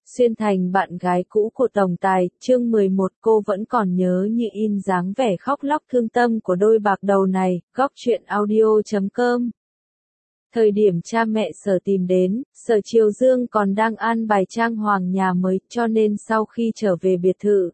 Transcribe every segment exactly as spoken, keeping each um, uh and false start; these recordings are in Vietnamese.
Xuyên thành bạn gái cũ của tổng tài, chương mười một cô vẫn còn nhớ như in dáng vẻ khóc lóc thương tâm của đôi bạc đầu này, góc truyện audio chấm com. Thời điểm cha mẹ Sở tìm đến, Sở Triều Dương còn đang an bài trang hoàng nhà mới, cho nên sau khi trở về biệt thự,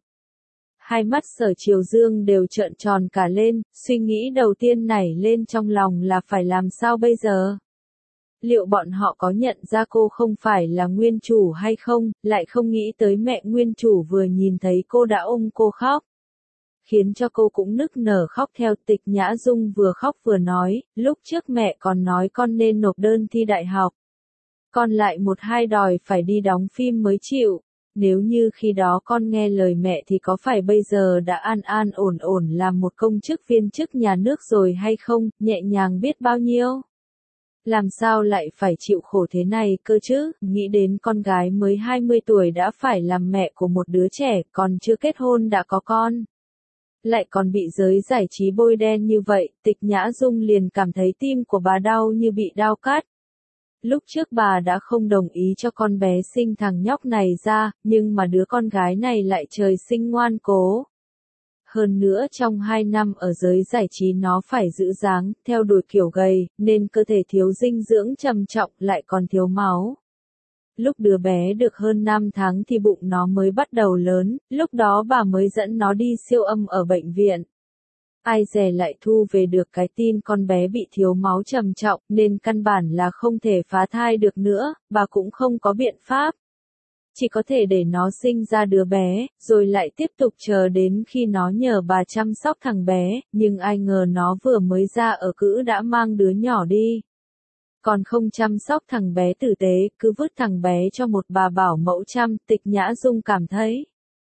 hai mắt Sở Triều Dương đều trợn tròn cả lên, suy nghĩ đầu tiên nảy lên trong lòng là phải làm sao bây giờ? Liệu bọn họ có nhận ra cô không phải là nguyên chủ hay không, lại không nghĩ tới mẹ nguyên chủ vừa nhìn thấy cô đã ôm cô khóc. Khiến cho cô cũng nức nở khóc theo. Tịch Nhã Dung vừa khóc vừa nói, lúc trước mẹ còn nói con nên nộp đơn thi đại học. Con lại một hai đòi phải đi đóng phim mới chịu. Nếu như khi đó con nghe lời mẹ thì có phải bây giờ đã an an ổn ổn làm một công chức viên chức nhà nước rồi hay không, nhẹ nhàng biết bao nhiêu. Làm sao lại phải chịu khổ thế này cơ chứ, nghĩ đến con gái mới hai mươi tuổi đã phải làm mẹ của một đứa trẻ, còn chưa kết hôn đã có con. Lại còn bị giới giải trí bôi đen như vậy, Tịch Nhã Dung liền cảm thấy tim của bà đau như bị đao cắt. Lúc trước bà đã không đồng ý cho con bé sinh thằng nhóc này ra, nhưng mà đứa con gái này lại trời sinh ngoan cố. Hơn nữa trong hai năm ở giới giải trí nó phải giữ dáng, theo đuổi kiểu gầy, nên cơ thể thiếu dinh dưỡng trầm trọng lại còn thiếu máu. Lúc đứa bé được hơn năm tháng thì bụng nó mới bắt đầu lớn, lúc đó bà mới dẫn nó đi siêu âm ở bệnh viện. Ai dè lại thu về được cái tin con bé bị thiếu máu trầm trọng nên căn bản là không thể phá thai được nữa, bà cũng không có biện pháp. Chỉ có thể để nó sinh ra đứa bé, rồi lại tiếp tục chờ đến khi nó nhờ bà chăm sóc thằng bé, nhưng ai ngờ nó vừa mới ra ở cữ đã mang đứa nhỏ đi. Còn không chăm sóc thằng bé tử tế, cứ vứt thằng bé cho một bà bảo mẫu chăm. Tịch Nhã Dung cảm thấy,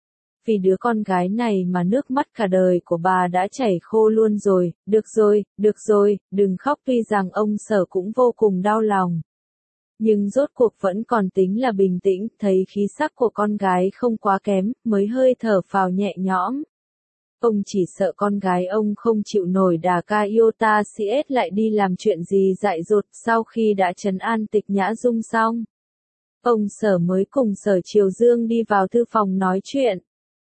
vì đứa con gái này mà nước mắt cả đời của bà đã chảy khô luôn rồi. Được rồi, được rồi, đừng khóc. Tuy rằng ông Sở cũng vô cùng đau lòng, nhưng rốt cuộc vẫn còn tính là bình tĩnh, thấy khí sắc của con gái không quá kém, mới hơi thở phào nhẹ nhõm. Ông chỉ sợ con gái ông không chịu nổi đà ca iota xê ét lại đi làm chuyện gì dại dột. Sau khi đã trấn an Tịch Nhã Dung xong, ông Sở mới cùng Sở Triều Dương đi vào thư phòng nói chuyện.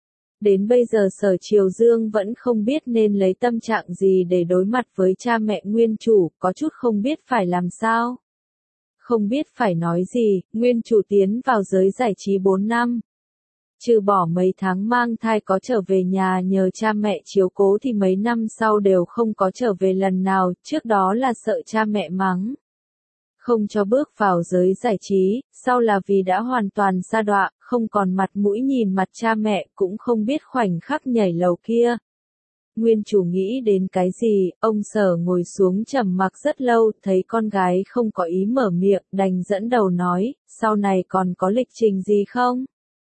Đến bây giờ Sở Triều Dương vẫn không biết nên lấy tâm trạng gì để đối mặt với cha mẹ nguyên chủ, có chút không biết phải làm sao. Không biết phải nói gì, nguyên chủ tiến vào giới giải trí bốn năm. Trừ bỏ mấy tháng mang thai có trở về nhà nhờ cha mẹ chiếu cố thì mấy năm sau đều không có trở về lần nào, trước đó là sợ cha mẹ mắng. Không cho bước vào giới giải trí, sau là vì đã hoàn toàn sa đọa, không còn mặt mũi nhìn mặt cha mẹ, cũng không biết khoảnh khắc nhảy lầu kia. Nguyên chủ nghĩ đến cái gì, ông Sở ngồi xuống trầm mặc rất lâu, thấy con gái không có ý mở miệng, đành dẫn đầu nói, sau này còn có lịch trình gì không?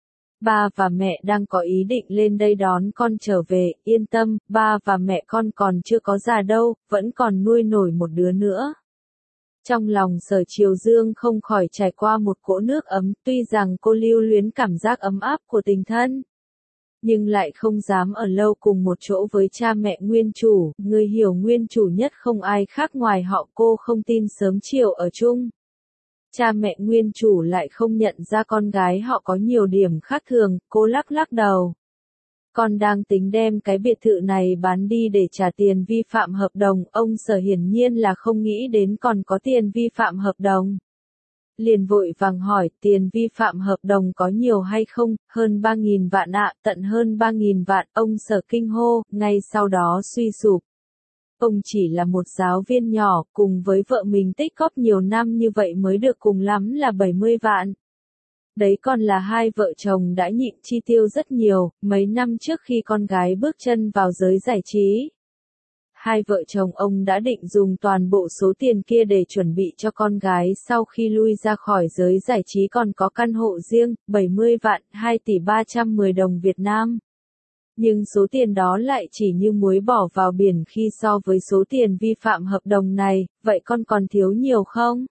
Ba và mẹ đang có ý định lên đây đón con trở về, yên tâm, ba và mẹ con còn chưa có già đâu, vẫn còn nuôi nổi một đứa nữa. Trong lòng Sở Triều Dương không khỏi trải qua một cỗ nước ấm, tuy rằng cô lưu luyến cảm giác ấm áp của tình thân, nhưng lại không dám ở lâu cùng một chỗ với cha mẹ nguyên chủ. Người hiểu nguyên chủ nhất không ai khác ngoài họ, cô không tin sớm chiều ở chung. Cha mẹ nguyên chủ lại không nhận ra con gái họ có nhiều điểm khác thường, cô lắc lắc đầu. Con đang tính đem cái biệt thự này bán đi để trả tiền vi phạm hợp đồng. Ông Sở hiển nhiên là không nghĩ đến còn có tiền vi phạm hợp đồng. Liền vội vàng hỏi, tiền vi phạm hợp đồng có nhiều hay không? Hơn ba nghìn vạn ạ, tận hơn ba nghìn vạn. Ông Sở kinh hô, ngay sau đó suy sụp. Ông chỉ là một giáo viên nhỏ, cùng với vợ mình tích góp nhiều năm như vậy mới được cùng lắm là bảy mươi vạn. Đấy còn là hai vợ chồng đã nhịn chi tiêu rất nhiều, mấy năm trước khi con gái bước chân vào giới giải trí. Hai vợ chồng ông đã định dùng toàn bộ số tiền kia để chuẩn bị cho con gái sau khi lui ra khỏi giới giải trí còn có căn hộ riêng, bảy mươi vạn, hai tỷ ba trăm mười đồng Việt Nam. Nhưng số tiền đó lại chỉ như muối bỏ vào biển khi so với số tiền vi phạm hợp đồng này, vậy con còn thiếu nhiều không?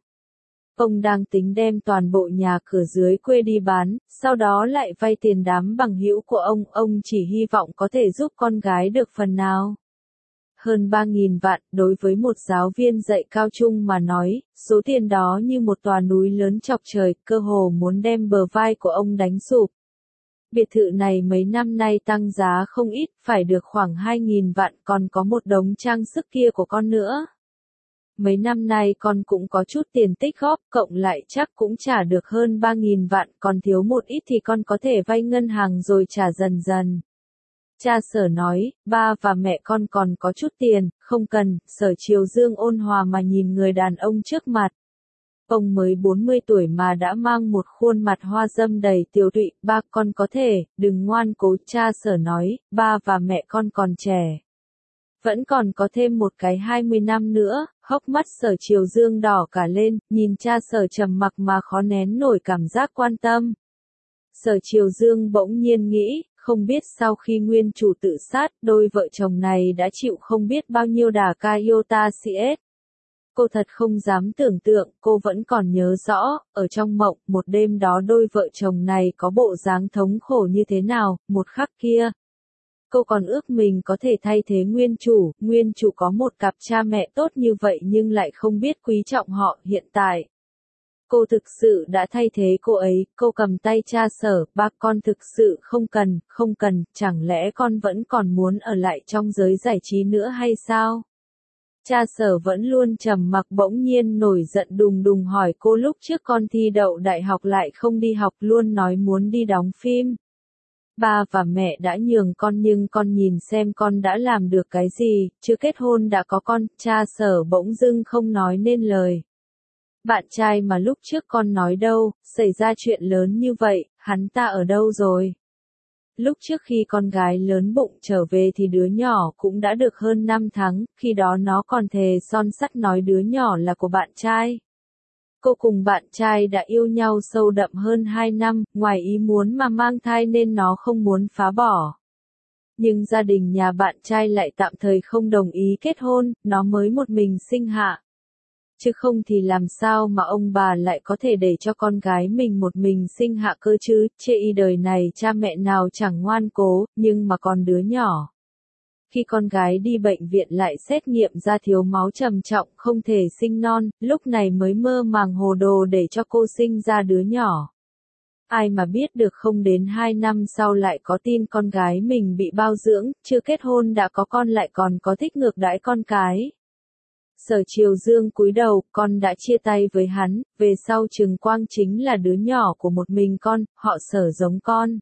Ông đang tính đem toàn bộ nhà cửa dưới quê đi bán, sau đó lại vay tiền đám bằng hữu của ông, ông chỉ hy vọng có thể giúp con gái được phần nào. hơn ba nghìn vạn, đối với một giáo viên dạy cao trung mà nói, số tiền đó như một tòa núi lớn chọc trời, cơ hồ muốn đem bờ vai của ông đánh sụp. Biệt thự này mấy năm nay tăng giá không ít, phải được khoảng hai nghìn vạn, còn có một đống trang sức kia của con nữa. Mấy năm nay con cũng có chút tiền tích góp, cộng lại chắc cũng trả được hơn ba nghìn vạn, còn thiếu một ít thì con có thể vay ngân hàng rồi trả dần dần. Cha Sở nói, ba và mẹ con còn có chút tiền, không cần. Sở Triều Dương ôn hòa mà nhìn người đàn ông trước mặt. Ông mới bốn mươi tuổi mà đã mang một khuôn mặt hoa dâm đầy tiều tụy, ba con có thể, đừng ngoan cố. Cha Sở nói, ba và mẹ con còn trẻ. Vẫn còn có thêm một cái hai mươi năm nữa. Hốc mắt Sở Triều Dương đỏ cả lên, nhìn cha Sở trầm mặc mà khó nén nổi cảm giác quan tâm. Sở Triều Dương bỗng nhiên nghĩ, không biết sau khi nguyên chủ tự sát, đôi vợ chồng này đã chịu không biết bao nhiêu đả kích iota cs. Cô thật không dám tưởng tượng, cô vẫn còn nhớ rõ, ở trong mộng, một đêm đó đôi vợ chồng này có bộ dáng thống khổ như thế nào, một khắc kia. Cô còn ước mình có thể thay thế nguyên chủ, nguyên chủ có một cặp cha mẹ tốt như vậy nhưng lại không biết quý trọng họ. Hiện tại, cô thực sự đã thay thế cô ấy. Cô cầm tay cha Sở, ba con thực sự không cần, không cần, chẳng lẽ con vẫn còn muốn ở lại trong giới giải trí nữa hay sao? Cha Sở vẫn luôn trầm mặc bỗng nhiên nổi giận đùng đùng hỏi cô lúc trước con thi đậu đại học lại không đi học, luôn nói muốn đi đóng phim. Ba và mẹ đã nhường con nhưng con nhìn xem con đã làm được cái gì, chưa kết hôn đã có con. Cha Sở bỗng dưng không nói nên lời. Bạn trai mà lúc trước con nói đâu, xảy ra chuyện lớn như vậy, hắn ta ở đâu rồi? Lúc trước khi con gái lớn bụng trở về thì đứa nhỏ cũng đã được hơn năm tháng, khi đó nó còn thề son sắt nói đứa nhỏ là của bạn trai. Cô cùng bạn trai đã yêu nhau sâu đậm hơn hai năm, ngoài ý muốn mà mang thai nên nó không muốn phá bỏ. Nhưng gia đình nhà bạn trai lại tạm thời không đồng ý kết hôn, nó mới một mình sinh hạ. Chứ không thì làm sao mà ông bà lại có thể để cho con gái mình một mình sinh hạ cơ chứ. Chê y đời này cha mẹ nào chẳng ngoan cố, nhưng mà còn đứa nhỏ. Khi con gái đi bệnh viện lại xét nghiệm ra thiếu máu trầm trọng không thể sinh non, lúc này mới mơ màng hồ đồ để cho cô sinh ra đứa nhỏ. Ai mà biết được không đến hai năm sau lại có tin con gái mình bị bao dưỡng, chưa kết hôn đã có con lại còn có thích ngược đãi con cái. Sở Triều Dương cúi đầu, con đã chia tay với hắn, về sau Trừng Quang chính là đứa nhỏ của một mình con, họ Sở giống con.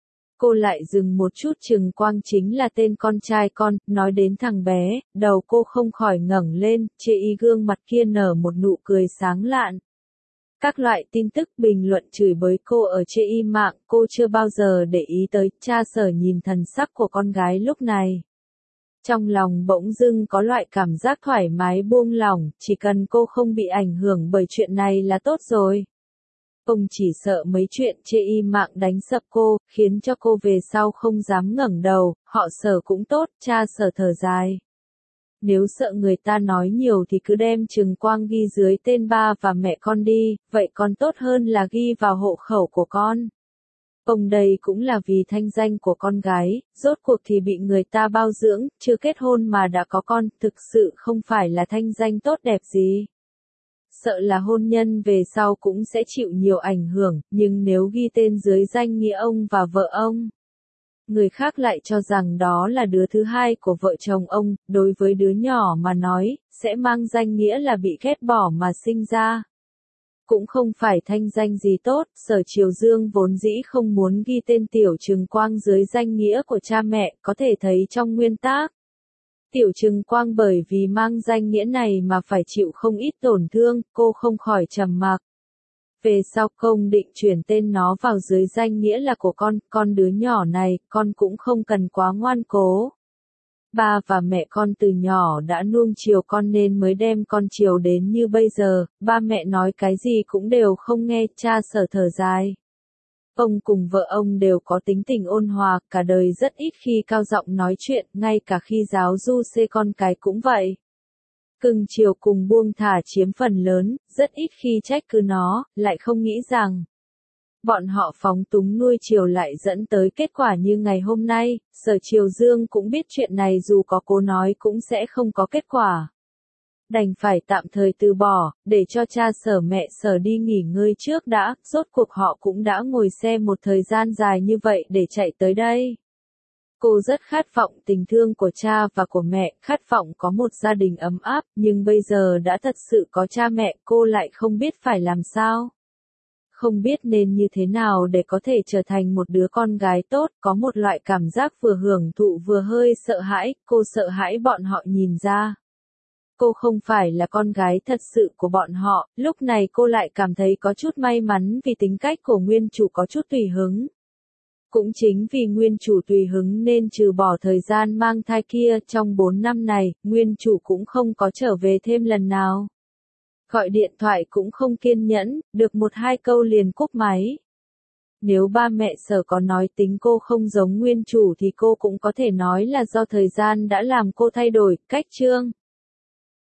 Cô lại dừng một chút. Trừng Quang chính là tên con trai con. Nói đến thằng bé, đầu cô không khỏi ngẩng lên, chê y gương mặt kia nở một nụ cười sáng lạn. Các loại tin tức bình luận chửi bới cô ở chê y mạng, cô chưa bao giờ để ý tới. Cha Sở nhìn thần sắc của con gái lúc này. Trong lòng bỗng dưng có loại cảm giác thoải mái buông lỏng, chỉ cần cô không bị ảnh hưởng bởi chuyện này là tốt rồi. Ông chỉ sợ mấy chuyện chê y mạng đánh sập cô, khiến cho cô về sau không dám ngẩng đầu. Họ Sở cũng tốt. Cha Sở thở dài. Nếu sợ người ta nói nhiều thì cứ đem Trừng Quang ghi dưới tên ba và mẹ con đi, vậy còn tốt hơn là ghi vào hộ khẩu của con. Ông đây cũng là vì thanh danh của con gái, rốt cuộc thì bị người ta bao dưỡng, chưa kết hôn mà đã có con, thực sự không phải là thanh danh tốt đẹp gì. Sợ là hôn nhân về sau cũng sẽ chịu nhiều ảnh hưởng, nhưng nếu ghi tên dưới danh nghĩa ông và vợ ông, người khác lại cho rằng đó là đứa thứ hai của vợ chồng ông. Đối với đứa nhỏ mà nói, sẽ mang danh nghĩa là bị ghét bỏ mà sinh ra. Cũng không phải thanh danh gì tốt. Sở Triều Dương vốn dĩ không muốn ghi tên Tiểu Trừng Quang dưới danh nghĩa của cha mẹ, có thể thấy trong nguyên tắc. Tiểu Trừng Quang bởi vì mang danh nghĩa này mà phải chịu không ít tổn thương, cô không khỏi trầm mặc. Về sau công định chuyển tên nó vào dưới danh nghĩa là của con, con đứa nhỏ này, con cũng không cần quá ngoan cố. Ba và mẹ con từ nhỏ đã nuông chiều con nên mới đem con chiều đến như bây giờ, ba mẹ nói cái gì cũng đều không nghe. Cha Sở thở dài. Ông cùng vợ ông đều có tính tình ôn hòa, cả đời rất ít khi cao giọng nói chuyện, ngay cả khi giáo du xê con cái cũng vậy. Cưng chiều cùng buông thả chiếm phần lớn, rất ít khi trách cứ nó, lại không nghĩ rằng Bọn họ phóng túng nuôi chiều lại dẫn tới kết quả như ngày hôm nay, Sở Triều Dương cũng biết chuyện này dù có cố nói cũng sẽ không có kết quả. Đành phải tạm thời từ bỏ, để cho cha Sở mẹ Sở đi nghỉ ngơi trước đã, rốt cuộc họ cũng đã ngồi xe một thời gian dài như vậy để chạy tới đây. Cô rất khát vọng tình thương của cha và của mẹ, khát vọng có một gia đình ấm áp, nhưng bây giờ đã thật sự có cha mẹ, cô lại không biết phải làm sao. Không biết nên như thế nào để có thể trở thành một đứa con gái tốt, có một loại cảm giác vừa hưởng thụ vừa hơi sợ hãi, cô sợ hãi bọn họ nhìn ra. Cô không phải là con gái thật sự của bọn họ, lúc này cô lại cảm thấy có chút may mắn vì tính cách của nguyên chủ có chút tùy hứng. Cũng chính vì nguyên chủ tùy hứng nên trừ bỏ thời gian mang thai kia, trong bốn năm này, nguyên chủ cũng không có trở về thêm lần nào. Gọi điện thoại cũng không kiên nhẫn, được một hai câu liền cúp máy. Nếu ba mẹ Sở có nói tính cô không giống nguyên chủ thì cô cũng có thể nói là do thời gian đã làm cô thay đổi, cách chương.